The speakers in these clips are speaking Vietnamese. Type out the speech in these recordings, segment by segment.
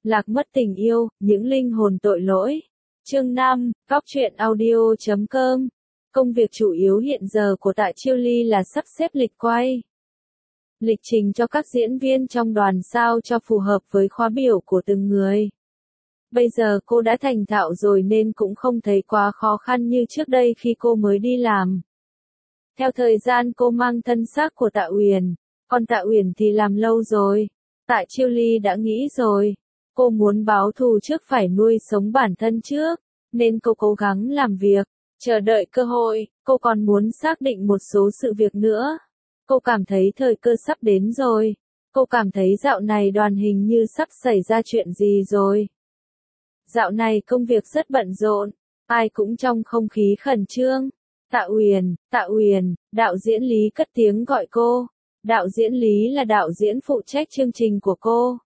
Lạc mất tình yêu, những linh hồn tội lỗi. Chương 5, Góc truyện audio.com. Công việc chủ yếu hiện giờ của Tạ Chiêu Ly là sắp xếp lịch quay, lịch trình cho các diễn viên trong đoàn sao cho phù hợp với khóa biểu của từng người. Bây giờ cô đã thành thạo rồi nên cũng không thấy quá khó khăn như trước đây khi cô mới đi làm. Theo thời gian cô mang thân xác của Tạ Uyển, còn Tạ Uyển thì làm lâu rồi. Tạ Chiêu Ly đã nghĩ rồi, cô muốn báo thù trước phải nuôi sống bản thân trước, nên cô cố gắng làm việc, chờ đợi cơ hội. Cô còn muốn xác định một số sự việc nữa. Cô cảm thấy thời cơ sắp đến rồi. Cô cảm thấy dạo này đoàn hình như sắp xảy ra chuyện gì rồi. Dạo này công việc rất bận rộn, ai cũng trong không khí khẩn trương. Tạ Uyển, đạo diễn Lý cất tiếng gọi cô. Đạo diễn Lý là đạo diễn phụ trách chương trình của cô.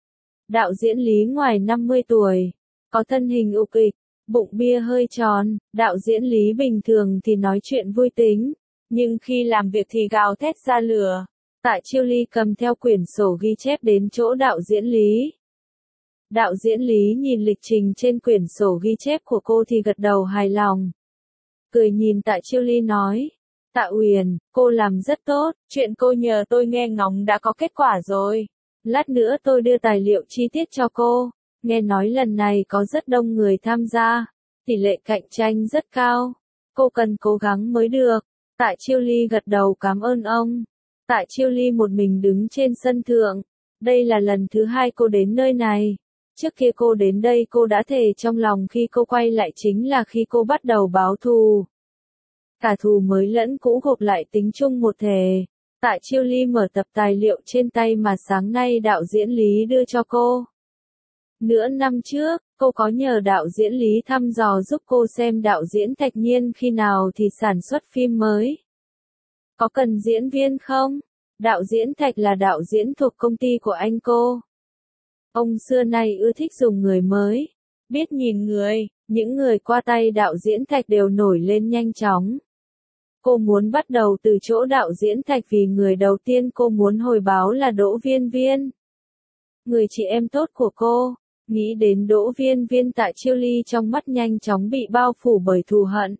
Đạo diễn Lý ngoài 50 tuổi, có thân hình ục ịch, bụng bia hơi tròn. Đạo diễn Lý bình thường thì nói chuyện vui tính, nhưng khi làm việc thì gào thét ra lửa. Tạ Chiêu Ly cầm theo quyển sổ ghi chép đến chỗ đạo diễn Lý. Đạo diễn Lý nhìn lịch trình trên quyển sổ ghi chép của cô thì gật đầu hài lòng. Cười nhìn Tạ Chiêu Ly nói, Tạ Uyển, cô làm rất tốt, chuyện cô nhờ tôi nghe ngóng đã có kết quả rồi. Lát nữa tôi đưa tài liệu chi tiết cho cô. Nghe nói lần này có rất đông người tham gia, tỷ lệ cạnh tranh rất cao. Cô cần cố gắng mới được. Tạ Chiêu Ly gật đầu cảm ơn ông. Tạ Chiêu Ly một mình đứng trên sân thượng. Đây là lần thứ 2 cô đến nơi này. Trước kia cô đến đây cô đã thề trong lòng khi cô quay lại chính là khi cô bắt đầu báo thù. Cả thù mới lẫn cũ gộp lại tính chung một thể. Tạ Chiêu Ly mở tập tài liệu trên tay mà sáng nay đạo diễn Lý đưa cho cô. Nửa năm trước, cô có nhờ đạo diễn Lý thăm dò giúp cô xem đạo diễn Thạch Nhiên khi nào thì sản xuất phim mới. Có cần diễn viên không? Đạo diễn Thạch là đạo diễn thuộc công ty của anh cô. Ông xưa nay ưa thích dùng người mới, biết nhìn người, những người qua tay đạo diễn Thạch đều nổi lên nhanh chóng. Cô muốn bắt đầu từ chỗ đạo diễn Thạch vì người đầu tiên cô muốn hồi báo là Đỗ Viên Viên. Người chị em tốt của cô. Nghĩ đến Đỗ Viên Viên, Tạ Chiêu Ly trong mắt nhanh chóng bị bao phủ bởi thù hận.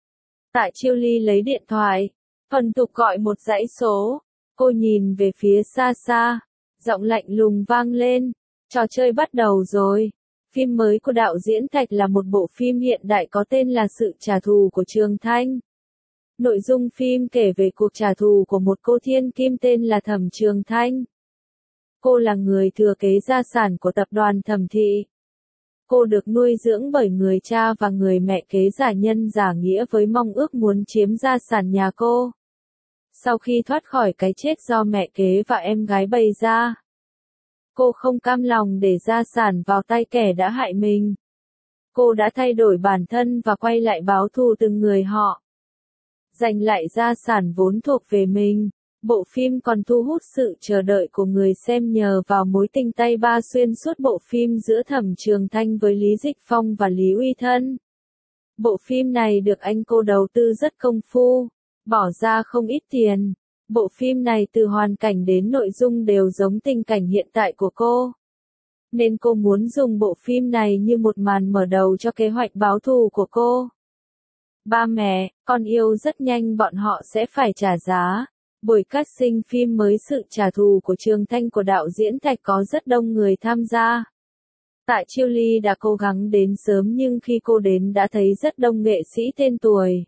Tạ Chiêu Ly lấy điện thoại, thuần thục gọi một dãy số. Cô nhìn về phía xa xa, giọng lạnh lùng vang lên. Trò chơi bắt đầu rồi. Phim mới của đạo diễn Thạch là một bộ phim hiện đại có tên là Sự trả thù của Trường Thanh. Nội dung phim kể về cuộc trả thù của một cô thiên kim tên là Thẩm Trường Thanh. Cô là người thừa kế gia sản của tập đoàn Thẩm Thị. Cô được nuôi dưỡng bởi người cha và người mẹ kế giả nhân giả nghĩa với mong ước muốn chiếm gia sản nhà cô. Sau khi thoát khỏi cái chết do mẹ kế và em gái bày ra, cô không cam lòng để gia sản vào tay kẻ đã hại mình. Cô đã thay đổi bản thân và quay lại báo thù từng người họ, giành lại gia sản vốn thuộc về mình. Bộ phim còn thu hút sự chờ đợi của người xem nhờ vào mối tình tay ba xuyên suốt bộ phim giữa Thẩm Trường Thanh với Lý Dịch Phong và Lý Uy Thân. Bộ phim này được anh cô đầu tư rất công phu, bỏ ra không ít tiền. Bộ phim này từ hoàn cảnh đến nội dung đều giống tình cảnh hiện tại của cô. Nên cô muốn dùng bộ phim này như một màn mở đầu cho kế hoạch báo thù của cô. Ba mẹ, con yêu rất nhanh bọn họ sẽ phải trả giá. Buổi casting phim mới Sự trả thù của Trường Thanh của đạo diễn Thạch có rất đông người tham gia. Tạ Chiêu Ly đã cố gắng đến sớm nhưng khi cô đến đã thấy rất đông nghệ sĩ tên tuổi.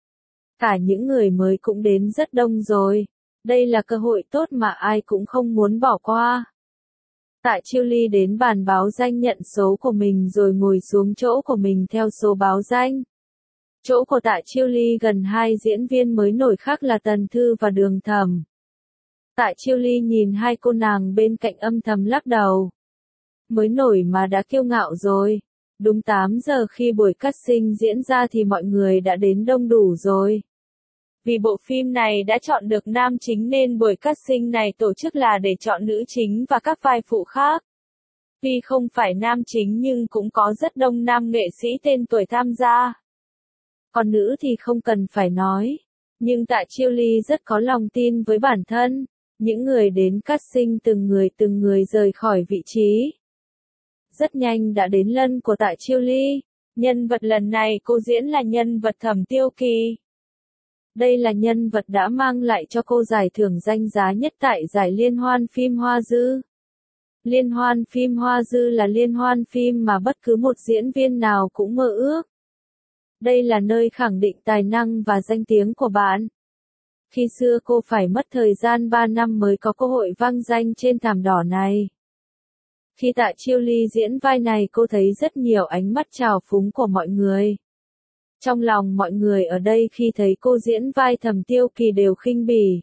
Cả những người mới cũng đến rất đông rồi. Đây là cơ hội tốt mà ai cũng không muốn bỏ qua. Tạ Chiêu Ly đến bàn báo danh nhận số của mình rồi ngồi xuống chỗ của mình theo số báo danh. Chỗ của Tạ Chiêu Ly gần 2 diễn viên mới nổi khác là Tần Thư và Đường Thẩm. Tạ Chiêu Ly nhìn hai cô nàng bên cạnh âm thầm lắc đầu. Mới nổi mà đã kiêu ngạo rồi. Đúng 8 giờ khi buổi casting diễn ra thì mọi người đã đến đông đủ rồi. Vì bộ phim này đã chọn được nam chính nên buổi casting này tổ chức là để chọn nữ chính và các vai phụ khác. Tuy không phải nam chính nhưng cũng có rất đông nam nghệ sĩ tên tuổi tham gia. Còn nữ thì không cần phải nói. Nhưng Tạ Chiêu Ly rất có lòng tin với bản thân. Những người đến casting từng người rời khỏi vị trí. Rất nhanh đã đến lân của Tạ Chiêu Ly. Nhân vật lần này cô diễn là nhân vật Thẩm Tiêu Kỳ. Đây là nhân vật đã mang lại cho cô giải thưởng danh giá nhất tại giải Liên hoan phim Hoa Dư. Liên hoan phim Hoa Dư là liên hoan phim mà bất cứ một diễn viên nào cũng mơ ước. Đây là nơi khẳng định tài năng và danh tiếng của bạn. Khi xưa cô phải mất thời gian 3 năm mới có cơ hội vang danh trên thảm đỏ này. Khi Tạ Chiêu Ly diễn vai này cô thấy rất nhiều ánh mắt trào phúng của mọi người. Trong lòng mọi người ở đây khi thấy cô diễn vai Thẩm Tiêu Kỳ đều khinh bỉ.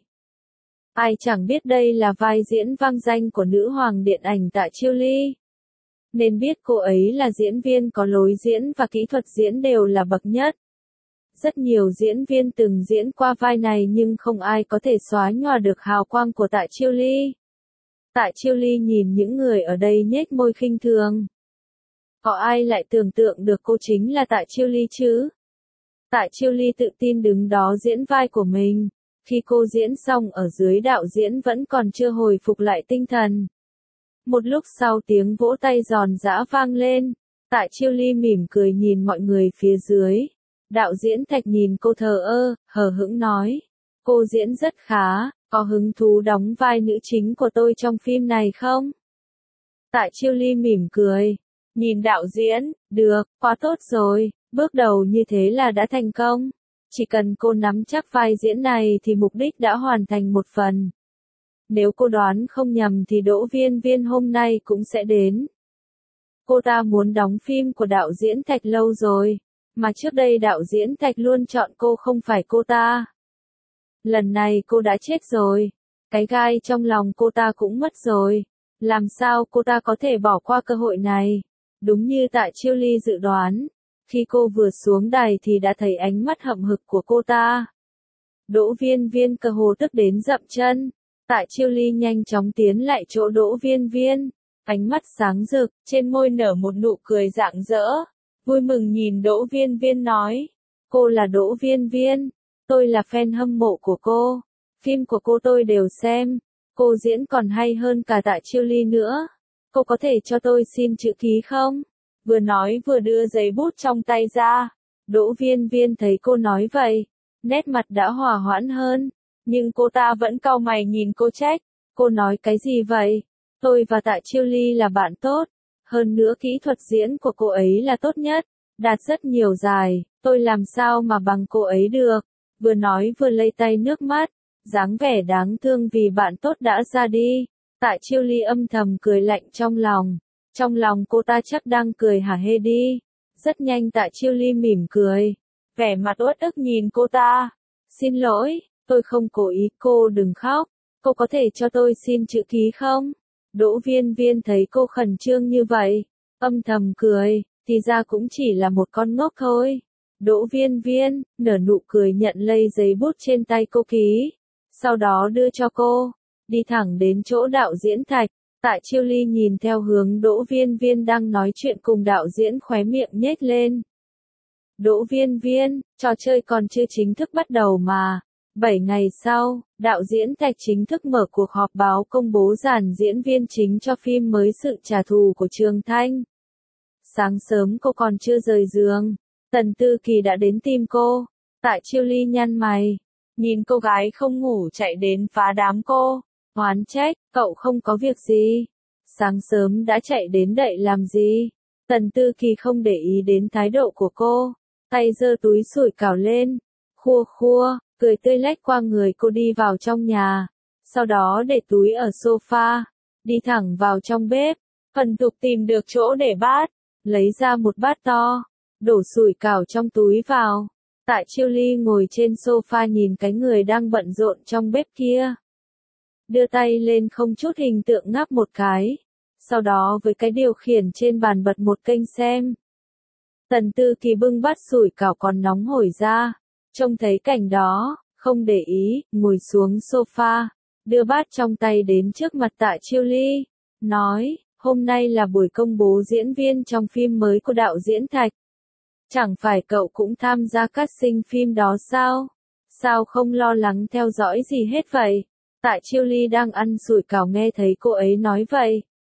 Ai chẳng biết đây là vai diễn vang danh của nữ hoàng điện ảnh Tạ Chiêu Ly. Nên biết cô ấy là diễn viên có lối diễn và kỹ thuật diễn đều là bậc nhất. Rất nhiều diễn viên từng diễn qua vai này nhưng không ai có thể xóa nhòa được hào quang của Tạ Chiêu Ly. Tạ Chiêu Ly nhìn những người ở đây nhếch môi khinh thường. Có ai lại tưởng tượng được cô chính là Tạ Chiêu Ly chứ? Tạ Chiêu Ly tự tin đứng đó diễn vai của mình. Khi cô diễn xong ở dưới đạo diễn vẫn còn chưa hồi phục lại tinh thần. Một lúc sau tiếng vỗ tay giòn giã vang lên. Tạ Chiêu Ly mỉm cười nhìn mọi người phía dưới. Đạo diễn Thạch nhìn cô thờ ơ, hờ hững nói. Cô diễn rất khá, có hứng thú đóng vai nữ chính của tôi trong phim này không? Tạ Chiêu Ly mỉm cười. Nhìn đạo diễn, được, quá tốt rồi, bước đầu như thế là đã thành công. Chỉ cần cô nắm chắc vai diễn này thì mục đích đã hoàn thành một phần. Nếu cô đoán không nhầm thì Đỗ Viên Viên hôm nay cũng sẽ đến. Cô ta muốn đóng phim của đạo diễn Thạch lâu rồi, mà trước đây đạo diễn Thạch luôn chọn cô không phải cô ta. Lần này cô đã chết rồi, cái gai trong lòng cô ta cũng mất rồi, làm sao cô ta có thể bỏ qua cơ hội này? Đúng như Tạ Chiêu Ly dự đoán, khi cô vừa xuống đài thì đã thấy ánh mắt hậm hực của cô ta. Đỗ Viên Viên cơ hồ tức đến dậm chân. Tạ Chiêu Ly nhanh chóng tiến lại chỗ Đỗ Viên Viên, ánh mắt sáng rực, trên môi nở một nụ cười rạng rỡ, vui mừng nhìn Đỗ Viên Viên nói, cô là Đỗ Viên Viên, tôi là fan hâm mộ của cô, phim của cô tôi đều xem, cô diễn còn hay hơn cả Tạ Chiêu Ly nữa, cô có thể cho tôi xin chữ ký không? Vừa nói vừa đưa giấy bút trong tay ra, Đỗ Viên Viên thấy cô nói vậy, nét mặt đã hòa hoãn hơn. Nhưng cô ta vẫn cau mày nhìn cô trách. Cô nói cái gì vậy? Tôi và Tạ Chiêu Ly là bạn tốt. Hơn nữa kỹ thuật diễn của cô ấy là tốt nhất. Đạt rất nhiều giải. Tôi làm sao mà bằng cô ấy được? Vừa nói vừa lây tay nước mắt. Dáng vẻ đáng thương vì bạn tốt đã ra đi. Tạ Chiêu Ly âm thầm cười lạnh trong lòng. Trong lòng cô ta chắc đang cười hả hê đi. Rất nhanh Tạ Chiêu Ly mỉm cười. Vẻ mặt uất ức nhìn cô ta. Xin lỗi. Tôi không cố ý, cô đừng khóc. Cô có thể cho tôi xin chữ ký không? Đỗ Viên Viên thấy cô khẩn trương như vậy, âm thầm cười, thì ra cũng chỉ là một con ngốc thôi. Đỗ Viên Viên, nở nụ cười nhận lấy giấy bút trên tay cô ký. Sau đó đưa cho cô, đi thẳng đến chỗ đạo diễn Thạch. Tạ Chiêu Ly nhìn theo hướng Đỗ Viên Viên đang nói chuyện cùng đạo diễn khóe miệng nhếch lên. Đỗ Viên Viên, trò chơi còn chưa chính thức bắt đầu mà. 7 ngày sau, đạo diễn Thạch chính thức mở cuộc họp báo công bố dàn diễn viên chính cho phim mới Sự Trả Thù của Trường Thanh. Sáng sớm cô còn chưa rời giường, Tần Tư Kỳ đã đến tìm cô. Tạ Chiêu Ly nhăn mày, nhìn cô gái không ngủ chạy đến phá đám cô, oán trách, cậu không có việc gì. Sáng sớm đã chạy đến đậy làm gì? Tần Tư Kỳ không để ý đến thái độ của cô, tay giơ túi sủi cảo lên, khua khua. Cười tươi lách qua người cô đi vào trong nhà, sau đó để túi ở sofa, đi thẳng vào trong bếp, thuần thục tìm được chỗ để bát, lấy ra một bát to, đổ sủi cảo trong túi vào. Tạ Chiêu Ly ngồi trên sofa nhìn cái người đang bận rộn trong bếp kia. Đưa tay lên không chút hình tượng ngáp một cái, sau đó với cái điều khiển trên bàn bật một kênh xem. Tần Tư Kỳ bưng bát sủi cảo còn nóng hổi ra. Trông thấy cảnh đó, không để ý, ngồi xuống sofa, đưa bát trong tay đến trước mặt Tạ Chiêu Ly, nói, hôm nay là buổi công bố diễn viên trong phim mới của đạo diễn Thạch. Chẳng phải cậu cũng tham gia casting phim đó sao? Sao không lo lắng theo dõi gì hết vậy? Tạ Chiêu Ly đang ăn sủi cảo nghe thấy cô ấy nói vậy.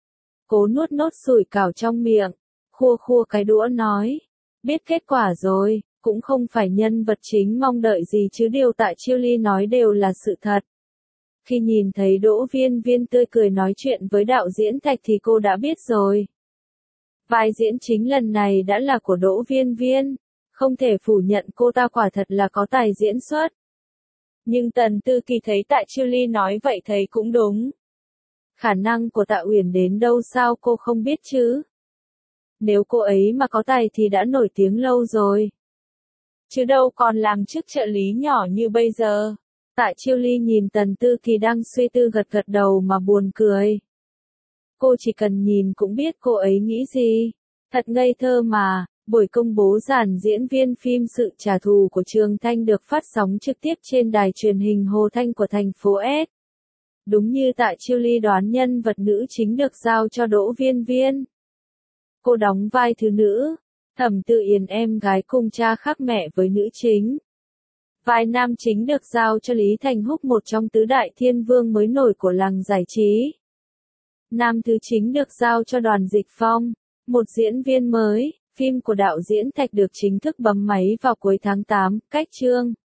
Cố nuốt nốt sủi cảo trong miệng, khua khua cái đũa nói. Biết kết quả rồi, cũng không phải nhân vật chính mong đợi gì chứ điều tại Chiêu Ly nói đều là sự thật. Khi nhìn thấy Đỗ Viên Viên tươi cười nói chuyện với đạo diễn Thạch thì cô đã biết rồi. Vai diễn chính lần này đã là của Đỗ Viên Viên, không thể phủ nhận cô ta quả thật là có tài diễn xuất. Nhưng Tần Tư Kỳ thấy Tạ Chiêu Ly nói vậy thấy cũng đúng. Khả năng của Tạ Uyển đến đâu sao cô không biết chứ? Nếu cô ấy mà có tài thì đã nổi tiếng lâu rồi. Chứ đâu còn làm chức trợ lý nhỏ như bây giờ. Tạ Chiêu Ly nhìn Tần Tư Kỳ đang suy tư gật gật đầu mà buồn cười. Cô chỉ cần nhìn cũng biết cô ấy nghĩ gì. Thật ngây thơ mà. Buổi công bố dàn diễn viên phim Sự trả thù của Trường Thanh được phát sóng trực tiếp trên đài truyền hình Hồ Thanh của thành phố S. Đúng như Tạ Chiêu Ly đoán, nhân vật nữ chính được giao cho Đỗ Viên Viên. Cô đóng vai thứ nữ, Thẩm Tự Yến em gái cùng cha khác mẹ với nữ chính. Vai nam chính được giao cho Lý Thành Húc, một trong tứ đại thiên vương mới nổi của làng giải trí. Nam thứ chính được giao cho Đoàn Dịch Phong, một diễn viên mới. Phim của đạo diễn Thạch được chính thức bấm máy vào cuối tháng 8, cách chương.